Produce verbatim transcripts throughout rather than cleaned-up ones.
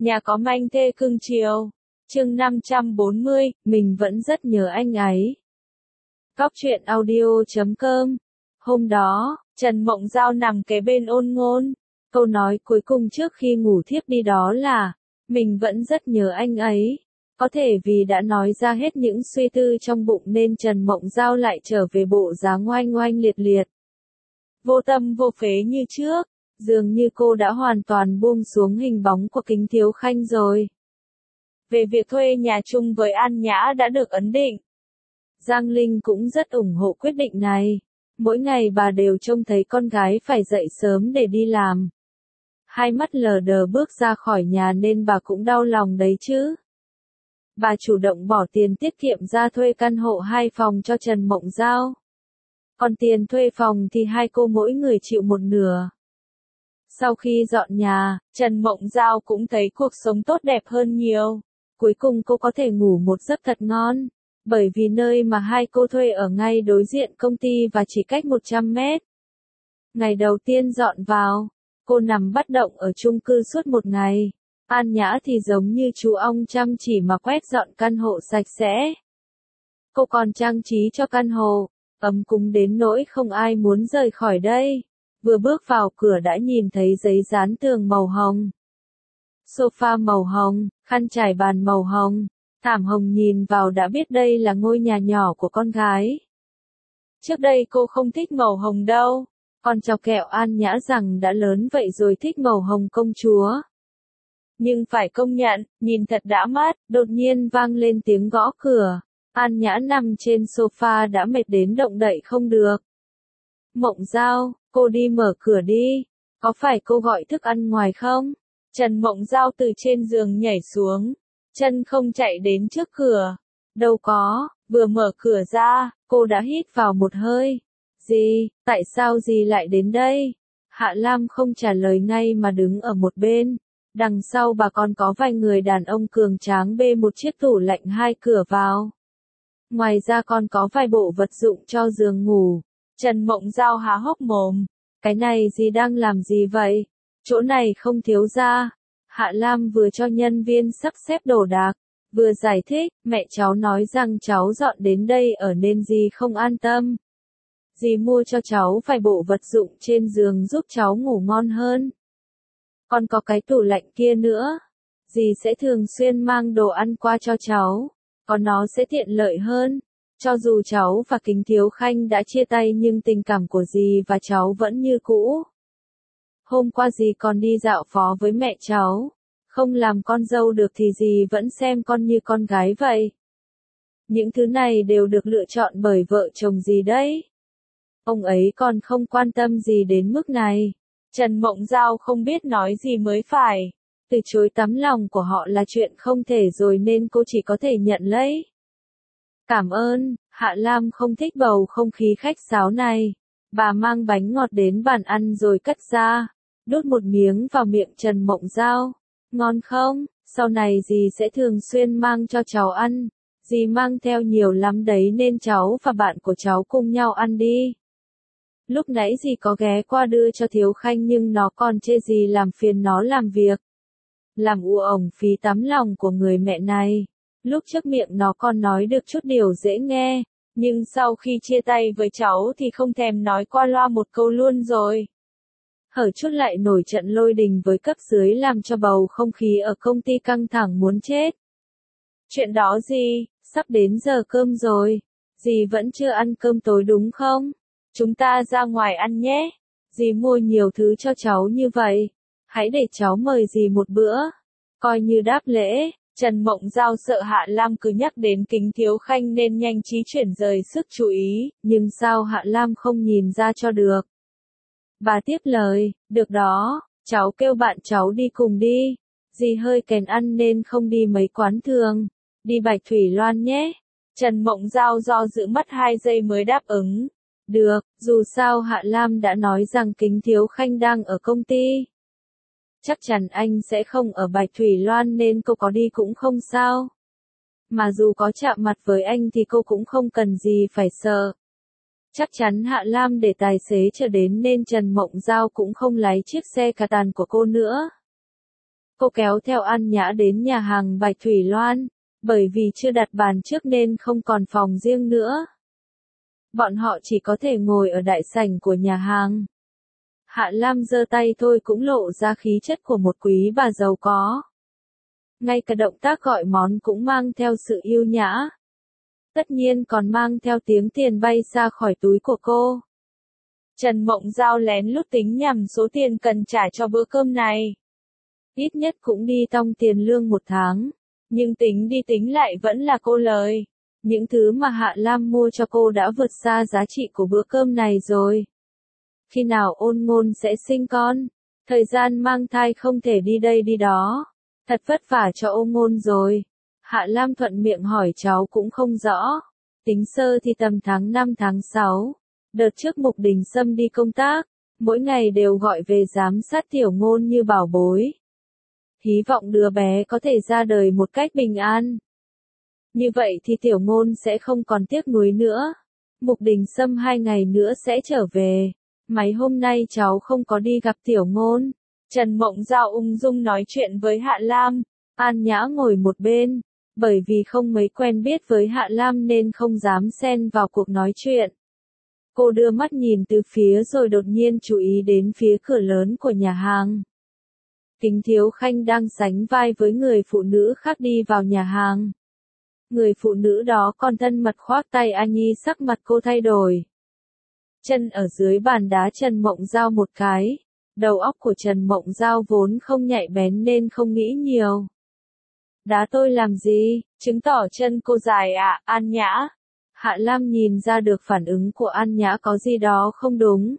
Nhà có manh thê cưng chiều. Chương năm trăm bốn mươi, mình vẫn rất nhớ anh ấy. Cóc truyện audio chấm com. Hôm đó, Trần Mộng Giao nằm kế bên Ôn Ngôn. Câu nói cuối cùng trước khi ngủ thiếp đi đó là, mình vẫn rất nhớ anh ấy. Có thể vì đã nói ra hết những suy tư trong bụng nên Trần Mộng Giao lại trở về bộ dáng oanh oanh liệt liệt. Vô tâm vô phế như trước, dường như cô đã hoàn toàn buông xuống hình bóng của Kính Thiếu Khanh rồi. Về việc thuê nhà chung với An Nhã đã được ấn định. Giang Linh cũng rất ủng hộ quyết định này. Mỗi ngày bà đều trông thấy con gái phải dậy sớm để đi làm. Hai mắt lờ đờ bước ra khỏi nhà nên bà cũng đau lòng đấy chứ. Bà chủ động bỏ tiền tiết kiệm ra thuê căn hộ hai phòng cho Trần Mộng Giao. Còn tiền thuê phòng thì hai cô mỗi người chịu một nửa. Sau khi dọn nhà, Trần Mộng Giao cũng thấy cuộc sống tốt đẹp hơn nhiều. Cuối cùng cô có thể ngủ một giấc thật ngon. Bởi vì nơi mà hai cô thuê ở ngay đối diện công ty và chỉ cách một trăm mét. Ngày đầu tiên dọn vào, cô nằm bất động ở chung cư suốt một ngày. An Nhã thì giống như chú ong chăm chỉ mà quét dọn căn hộ sạch sẽ. Cô còn trang trí cho căn hộ, ấm cúng đến nỗi không ai muốn rời khỏi đây. Vừa bước vào cửa đã nhìn thấy giấy dán tường màu hồng. Sofa màu hồng, khăn trải bàn màu hồng. Thảm hồng nhìn vào đã biết đây là ngôi nhà nhỏ của con gái. Trước đây cô không thích màu hồng đâu. Còn chọc kẹo An Nhã rằng đã lớn vậy rồi thích màu hồng công chúa. Nhưng phải công nhận, nhìn thật đã mắt, đột nhiên vang lên tiếng gõ cửa. An Nhã nằm trên sofa đã mệt đến động đậy không được. Mộng Giao, cô đi mở cửa đi. Có phải cô gọi thức ăn ngoài không? Trần Mộng Giao từ trên giường nhảy xuống. Chân không chạy đến trước cửa. Đâu có, vừa mở cửa ra, cô đã hít vào một hơi. Dì, tại sao dì lại đến đây? Hạ Lam không trả lời ngay mà đứng ở một bên. Đằng sau bà còn có vài người đàn ông cường tráng bê một chiếc tủ lạnh hai cửa vào. Ngoài ra còn có vài bộ vật dụng cho giường ngủ. Trần Mộng Giao há hốc mồm. Cái này dì đang làm gì vậy? Chỗ này không thiếu ra. Hạ Lam vừa cho nhân viên sắp xếp đồ đạc, vừa giải thích, mẹ cháu nói rằng cháu dọn đến đây ở nên dì không an tâm. Dì mua cho cháu vài bộ vật dụng trên giường giúp cháu ngủ ngon hơn. Còn có cái tủ lạnh kia nữa. Dì sẽ thường xuyên mang đồ ăn qua cho cháu, còn nó sẽ tiện lợi hơn. Cho dù cháu và Kính Thiếu Khanh đã chia tay nhưng tình cảm của dì và cháu vẫn như cũ. Hôm qua dì còn đi dạo phố với mẹ cháu. Không làm con dâu được thì dì vẫn xem con như con gái vậy. Những thứ này đều được lựa chọn bởi vợ chồng dì đấy. Ông ấy còn không quan tâm gì đến mức này. Trần Mộng Giao không biết nói gì mới phải. Từ chối tấm lòng của họ là chuyện không thể rồi nên cô chỉ có thể nhận lấy. Cảm ơn, Hạ Lam không thích bầu không khí khách sáo này. Bà mang bánh ngọt đến bàn ăn rồi cất ra. Đút một miếng vào miệng Trần Mộng Giao. Ngon không? Sau này dì sẽ thường xuyên mang cho cháu ăn. Dì mang theo nhiều lắm đấy nên cháu và bạn của cháu cùng nhau ăn đi. Lúc nãy dì có ghé qua đưa cho Thiếu Khanh nhưng nó còn chê dì làm phiền nó làm việc. Làm u ổng phí tấm lòng của người mẹ này. Lúc trước miệng nó còn nói được chút điều dễ nghe. Nhưng sau khi chia tay với cháu thì không thèm nói qua loa một câu luôn rồi. Hở chút lại nổi trận lôi đình với cấp dưới làm cho bầu không khí ở công ty căng thẳng muốn chết. Chuyện đó gì, sắp đến giờ cơm rồi. Dì vẫn chưa ăn cơm tối đúng không? Chúng ta ra ngoài ăn nhé. Dì mua nhiều thứ cho cháu như vậy. Hãy để cháu mời dì một bữa. Coi như đáp lễ. Trần Mộng Giao sợ Hạ Lam cứ nhắc đến Kính Thiếu Khanh nên nhanh trí chuyển rời sức chú ý. Nhưng sao Hạ Lam không nhìn ra cho được? Bà tiếp lời, được đó, cháu kêu bạn cháu đi cùng đi. Dì hơi kèn ăn nên không đi mấy quán thường. Đi Bạch Thủy Loan nhé. Trần Mộng Giao do dự mất hai giây mới đáp ứng. Được, dù sao Hạ Lam đã nói rằng Kính Thiếu Khanh đang ở công ty. Chắc chắn anh sẽ không ở Bạch Thủy Loan nên cô có đi cũng không sao. Mà dù có chạm mặt với anh thì cô cũng không cần gì phải sợ. Chắc chắn Hạ Lam để tài xế chờ đến nên Trần Mộng Giao cũng không lái chiếc xe cà tàng của cô nữa. Cô kéo theo An Nhã đến nhà hàng Bạch Thủy Loan, bởi vì chưa đặt bàn trước nên không còn phòng riêng nữa. Bọn họ chỉ có thể ngồi ở đại sảnh của nhà hàng. Hạ Lam giơ tay thôi cũng lộ ra khí chất của một quý bà giàu có. Ngay cả động tác gọi món cũng mang theo sự yêu nhã. Tất nhiên còn mang theo tiếng tiền bay ra khỏi túi của cô. Trần Mộng Giao lén lút tính nhầm số tiền cần trả cho bữa cơm này. Ít nhất cũng đi tong tiền lương một tháng. Nhưng tính đi tính lại vẫn là cô lời. Những thứ mà Hạ Lam mua cho cô đã vượt xa giá trị của bữa cơm này rồi. Khi nào Ôn Ngôn sẽ sinh con? Thời gian mang thai không thể đi đây đi đó. Thật vất vả cho Ôn Ngôn rồi. Hạ Lam thuận miệng hỏi cháu cũng không rõ. Tính sơ thì tầm tháng năm tháng sáu. Đợt trước Mục Đình Sâm đi công tác, mỗi ngày đều gọi về giám sát Tiểu Ngôn như bảo bối. Hy vọng đứa bé có thể ra đời một cách bình an. Như vậy thì Tiểu Ngôn sẽ không còn tiếc nuối nữa. Mục Đình Sâm hai ngày nữa sẽ trở về. Mấy hôm nay cháu không có đi gặp Tiểu Ngôn. Trần Mộng Giao ung dung nói chuyện với Hạ Lam. An Nhã ngồi một bên. Bởi vì không mấy quen biết với Hạ Lam nên không dám xen vào cuộc nói chuyện. Cô đưa mắt nhìn từ phía rồi đột nhiên chú ý đến phía cửa lớn của nhà hàng. Kính Thiếu Khanh đang sánh vai với người phụ nữ khác đi vào nhà hàng. Người phụ nữ đó còn thân mật khoác tay A Nhi, sắc mặt cô thay đổi. Chân ở dưới bàn đá Trần Mộng Giao một cái. Đầu óc của Trần Mộng Giao vốn không nhạy bén nên không nghĩ nhiều. Đá tôi làm gì, chứng tỏ chân cô dài à, An Nhã. Hạ Lam nhìn ra được phản ứng của An Nhã có gì đó không đúng.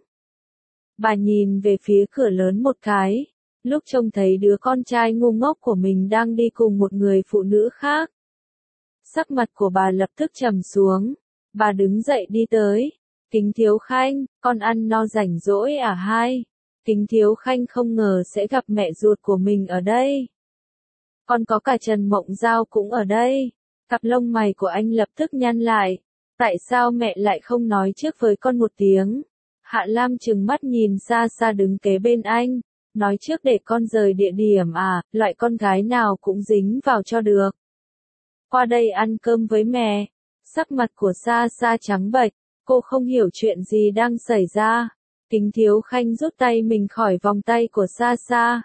Bà nhìn về phía cửa lớn một cái. Lúc trông thấy đứa con trai ngu ngốc của mình đang đi cùng một người phụ nữ khác. Sắc mặt của bà lập tức trầm xuống. Bà đứng dậy đi tới. Kính Thiếu Khanh, con ăn no rảnh rỗi à hai? Kính Thiếu Khanh không ngờ sẽ gặp mẹ ruột của mình ở đây. Còn có cả Trần Mộng Giao cũng ở đây. Cặp lông mày của anh lập tức nhăn lại. Tại sao mẹ lại không nói trước với con một tiếng? Hạ Lam trừng mắt nhìn xa xa đứng kế bên anh. Nói trước để con rời địa điểm à, loại con gái nào cũng dính vào cho được. Qua đây ăn cơm với mẹ. Sắc mặt của Sa Sa trắng bệch, cô không hiểu chuyện gì đang xảy ra. Kính Thiếu Khanh rút tay mình khỏi vòng tay của Sa Sa.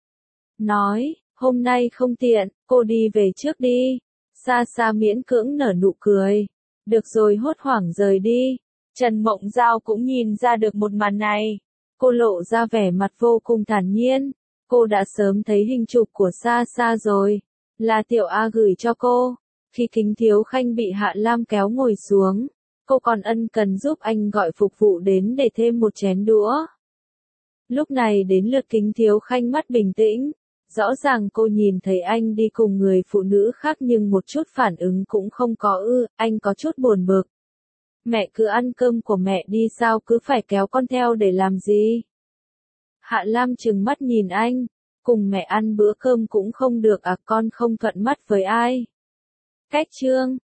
Nói, hôm nay không tiện, cô đi về trước đi. Sa Sa miễn cưỡng nở nụ cười. Được rồi, hốt hoảng rời đi. Trần Mộng Giao cũng nhìn ra được một màn này. Cô lộ ra vẻ mặt vô cùng thản nhiên. Cô đã sớm thấy hình chụp của Sa Sa rồi. Là Tiểu A gửi cho cô. Khi Kính Thiếu Khanh bị Hạ Lam kéo ngồi xuống, cô còn ân cần giúp anh gọi phục vụ đến để thêm một chén đũa. Lúc này đến lượt Kính Thiếu Khanh mắt bình tĩnh. Rõ ràng cô nhìn thấy anh đi cùng người phụ nữ khác nhưng một chút phản ứng cũng không có ư, anh có chút buồn bực. Mẹ cứ ăn cơm của mẹ đi, sao cứ phải kéo con theo để làm gì? Hạ Lam trừng mắt nhìn anh, cùng mẹ ăn bữa cơm cũng không được à, con không thuận mắt với ai? Cách chương